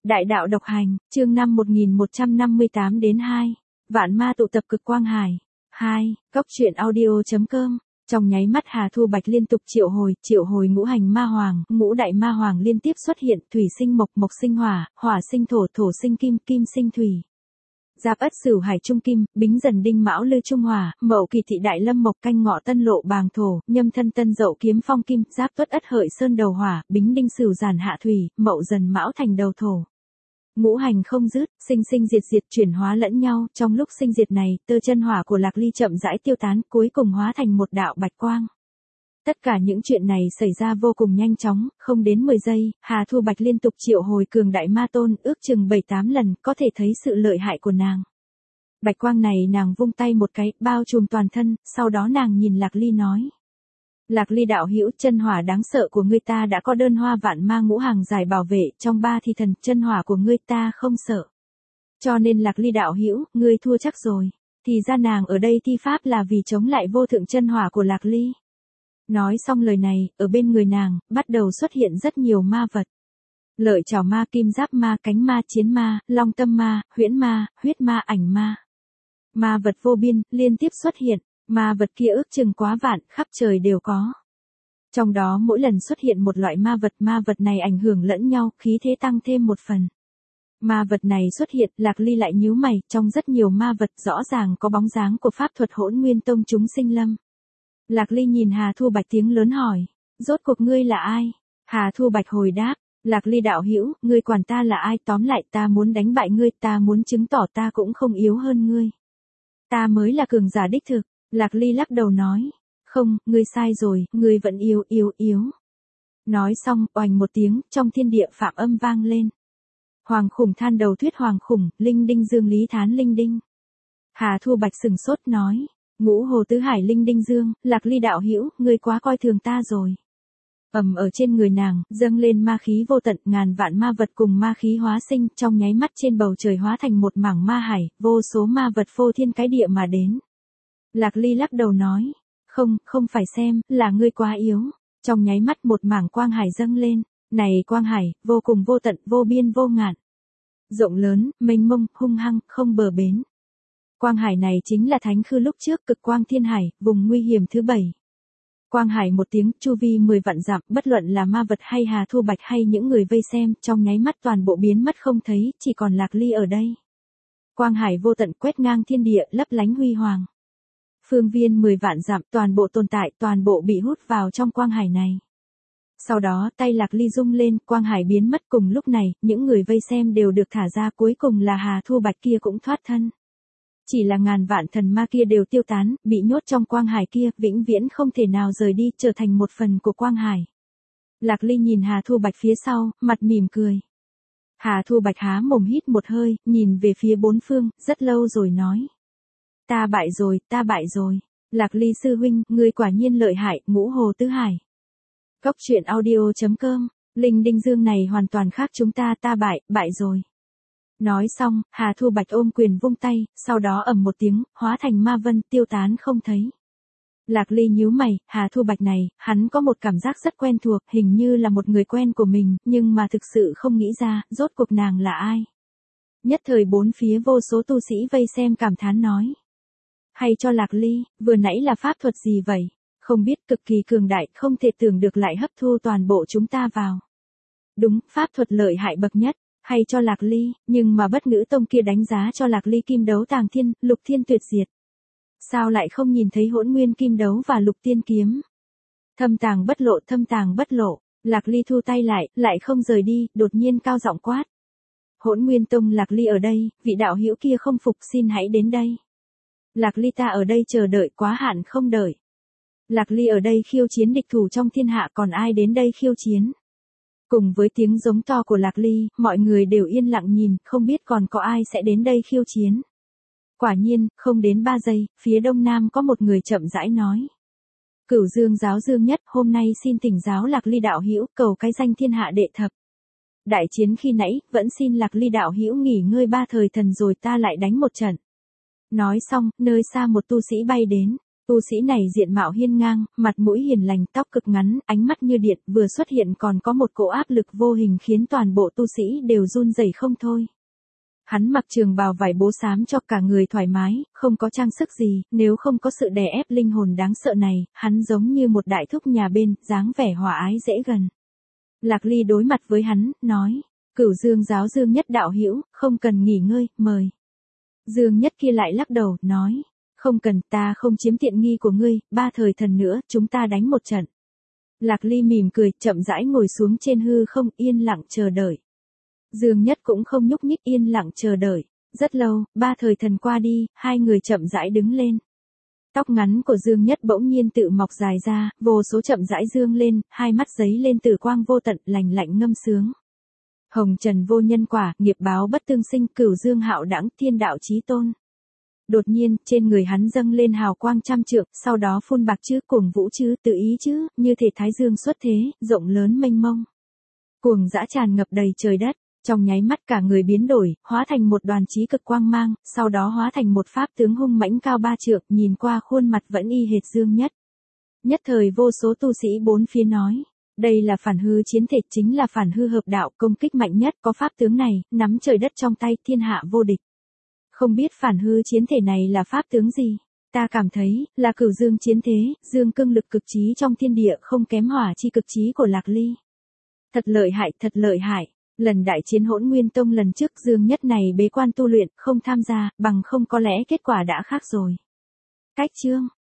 Đại đạo độc hành, chương 5 1158 đến 2. Vạn ma tụ tập cực quang hải. 2. Cốc truyện audio.com. Trong nháy mắt Hà Thu Bạch liên tục triệu hồi ngũ hành ma hoàng, ngũ đại ma hoàng liên tiếp xuất hiện, thủy sinh mộc, mộc sinh hỏa, hỏa sinh thổ, thổ sinh kim, kim sinh thủy. Giáp Ất Sửu Hải Trung Kim, Bính Dần Đinh Mão Lư Trung Hỏa, Mậu Kỳ Thị Đại Lâm Mộc Canh Ngọ Tân Lộ Bàng Thổ, Nhâm Thân Tân Dậu Kiếm Phong Kim, Giáp Tuất Ất Hợi Sơn Đầu Hỏa, Bính Đinh Sửu Giản Hạ Thủy, Mậu Dần Mão Thành Đầu Thổ. Ngũ hành không dứt, sinh sinh diệt diệt chuyển hóa lẫn nhau, trong lúc sinh diệt này, tơ chân hỏa của Lạc Ly chậm rãi tiêu tán, cuối cùng hóa thành một đạo bạch quang. Tất cả những chuyện này xảy ra vô cùng nhanh chóng, không đến 10 giây, Hà Thu Bạch liên tục triệu hồi cường đại ma tôn, ước chừng 7-8 lần, có thể thấy sự lợi hại của nàng. Bạch quang này nàng vung tay một cái, bao trùm toàn thân, sau đó nàng nhìn Lạc Ly nói. Lạc Ly đạo hữu, chân hỏa đáng sợ của ngươi ta đã có đơn hoa vạn ma ngũ hàng giải bảo vệ, trong ba thi thần, chân hỏa của ngươi ta không sợ. Cho nên Lạc Ly đạo hữu, ngươi thua chắc rồi. Thì ra nàng ở đây thi pháp là vì chống lại vô thượng chân hỏa của Lạc Ly. Nói xong lời này, ở bên người nàng, bắt đầu xuất hiện rất nhiều ma vật. Lợi chảo ma, kim giáp ma, cánh ma, chiến ma, long tâm ma, huyễn ma, huyết ma, ảnh ma. Ma vật vô biên, liên tiếp xuất hiện. Ma vật kia ước chừng quá vạn, khắp trời đều có. Trong đó mỗi lần xuất hiện một loại ma vật này ảnh hưởng lẫn nhau, khí thế tăng thêm một phần. Ma vật này xuất hiện, Lạc Ly lại nhíu mày, trong rất nhiều ma vật rõ ràng có bóng dáng của pháp thuật Hỗn Nguyên Tông chúng sinh lâm. Lạc Ly nhìn Hà Thu Bạch tiếng lớn hỏi, rốt cuộc ngươi là ai? Hà Thu Bạch hồi đáp, Lạc Ly đạo hữu, ngươi quản ta là ai, tóm lại ta muốn đánh bại ngươi, ta muốn chứng tỏ ta cũng không yếu hơn ngươi. Ta mới là cường giả đích thực. Lạc Ly lắc đầu nói, không, ngươi sai rồi, ngươi vẫn yếu. Nói xong, oành một tiếng, trong thiên địa phạm âm vang lên. Hoàng khủng than đầu thuyết hoàng khủng, linh đinh dương lý thán linh đinh. Hà Thu Bạch sừng sốt nói, ngũ hồ tứ hải linh đinh dương, Lạc Ly đạo hữu, ngươi quá coi thường ta rồi. Ở trên người nàng, dâng lên ma khí vô tận, ngàn vạn ma vật cùng ma khí hóa sinh, trong nháy mắt trên bầu trời hóa thành một mảng ma hải, vô số ma vật phô thiên cái địa mà đến. Lạc Ly lắc đầu nói, không phải xem, là ngươi quá yếu. Trong nháy mắt một mảng quang hải dâng lên, này quang hải, vô cùng vô tận, vô biên vô ngạn. Rộng lớn, mênh mông, hung hăng, không bờ bến. Quang hải này chính là thánh khư lúc trước cực quang thiên hải, vùng nguy hiểm thứ 7. Quang hải một tiếng, chu vi 10 vạn dặm, bất luận là ma vật hay Hà Thu Bạch hay những người vây xem, trong nháy mắt toàn bộ biến mất không thấy, chỉ còn Lạc Ly ở đây. Quang hải vô tận quét ngang thiên địa, lấp lánh huy hoàng. Phương viên 10 vạn dặm, toàn bộ tồn tại, toàn bộ bị hút vào trong quang hải này. Sau đó, tay Lạc Ly rung lên, quang hải biến mất, cùng lúc này, những người vây xem đều được thả ra, cuối cùng là Hà Thu Bạch kia cũng thoát thân. Chỉ là ngàn vạn thần ma kia đều tiêu tán, bị nhốt trong quang hải kia, vĩnh viễn không thể nào rời đi, trở thành một phần của quang hải. Lạc Ly nhìn Hà Thu Bạch phía sau, mặt mỉm cười. Hà Thu Bạch há mồm hít một hơi, nhìn về phía bốn phương, rất lâu rồi nói. Ta bại rồi. Lạc Ly sư huynh, ngươi quả nhiên lợi hại, ngũ hồ tứ hải. Cốc truyện audio.com, linh đinh dương này hoàn toàn khác chúng ta bại rồi. Nói xong, Hà Thu Bạch ôm quyền vung tay, sau đó ầm một tiếng, hóa thành ma vân, tiêu tán không thấy. Lạc Ly nhíu mày, Hà Thu Bạch này, hắn có một cảm giác rất quen thuộc, hình như là một người quen của mình, nhưng mà thực sự không nghĩ ra, rốt cuộc nàng là ai. Nhất thời bốn phía vô số tu sĩ vây xem cảm thán nói. Hay cho Lạc Ly, vừa nãy là pháp thuật gì vậy? Không biết, cực kỳ cường đại, không thể tưởng được lại hấp thu toàn bộ chúng ta vào. Đúng, pháp thuật lợi hại bậc nhất, hay cho Lạc Ly, nhưng mà Bất Ngữ Tông kia đánh giá cho Lạc Ly kim đấu tàng thiên, lục thiên tuyệt diệt. Sao lại không nhìn thấy Hỗn Nguyên kim đấu và lục tiên kiếm? Thâm tàng bất lộ, Lạc Ly thu tay lại không rời đi, đột nhiên cao giọng quát. Hỗn Nguyên Tông, Lạc Ly ở đây, vị đạo hữu kia không phục xin hãy đến đây. Lạc Ly ta ở đây chờ đợi quá hạn không đợi. Lạc Ly ở đây khiêu chiến địch thủ trong thiên hạ, còn ai đến đây khiêu chiến? Cùng với tiếng giống to của Lạc Ly, mọi người đều yên lặng nhìn, không biết còn có ai sẽ đến đây khiêu chiến. Quả nhiên, không đến 3 giây, phía đông nam có một người chậm rãi nói. Cửu Dương giáo Dương Nhất, hôm nay xin thỉnh giáo Lạc Ly đạo hữu, cầu cái danh thiên hạ đệ thập. Đại chiến khi nãy, vẫn xin Lạc Ly đạo hữu nghỉ ngơi 3 thời thần rồi ta lại đánh một trận. Nói xong, nơi xa một tu sĩ bay đến. Tu sĩ này diện mạo hiên ngang, mặt mũi hiền lành, tóc cực ngắn, ánh mắt như điện, vừa xuất hiện còn có một cỗ áp lực vô hình khiến toàn bộ tu sĩ đều run rẩy không thôi. Hắn mặc trường bào vải bố xám cho cả người thoải mái, không có trang sức gì, nếu không có sự đè ép linh hồn đáng sợ này, hắn giống như một đại thúc nhà bên, dáng vẻ hòa ái dễ gần. Lạc Ly đối mặt với hắn, nói, Cửu Dương giáo Dương Nhất đạo hữu, không cần nghỉ ngơi, mời. Dương Nhất kia lại lắc đầu, nói, không cần, ta không chiếm tiện nghi của ngươi, 3 thời thần nữa, chúng ta đánh một trận. Lạc Ly mỉm cười, chậm rãi ngồi xuống trên hư không, yên lặng chờ đợi. Dương Nhất cũng không nhúc nhích, yên lặng chờ đợi. Rất lâu, 3 thời thần qua đi, hai người chậm rãi đứng lên. Tóc ngắn của Dương Nhất bỗng nhiên tự mọc dài ra, vô số chậm rãi dương lên, hai mắt giấy lên tử quang vô tận, lành lạnh ngâm sướng. Hồng trần vô nhân quả, nghiệp báo bất tương sinh, cửu dương hạo đãng, thiên đạo chí tôn. Đột nhiên, trên người hắn dâng lên hào quang trăm trượng, sau đó phun bạc chữ cuồng vũ chữ, tự ý chữ, như thể thái dương xuất thế, rộng lớn mênh mông. Cuồng dã tràn ngập đầy trời đất, trong nháy mắt cả người biến đổi, hóa thành một đoàn chí cực quang mang, sau đó hóa thành một pháp tướng hung mãnh cao 3 trượng, nhìn qua khuôn mặt vẫn y hệt Dương Nhất. Nhất thời vô số tu sĩ bốn phía nói, đây là phản hư chiến thể, chính là phản hư hợp đạo, công kích mạnh nhất, có pháp tướng này, nắm trời đất trong tay, thiên hạ vô địch. Không biết phản hư chiến thể này là pháp tướng gì? Ta cảm thấy, là cửu dương chiến thế, dương cương lực cực trí trong thiên địa không kém hỏa chi cực trí của Lạc Ly. Thật lợi hại, thật lợi hại. Lần đại chiến Hỗn Nguyên Tông lần trước Dương Nhất này bế quan tu luyện, không tham gia, bằng không có lẽ kết quả đã khác rồi. Cách chương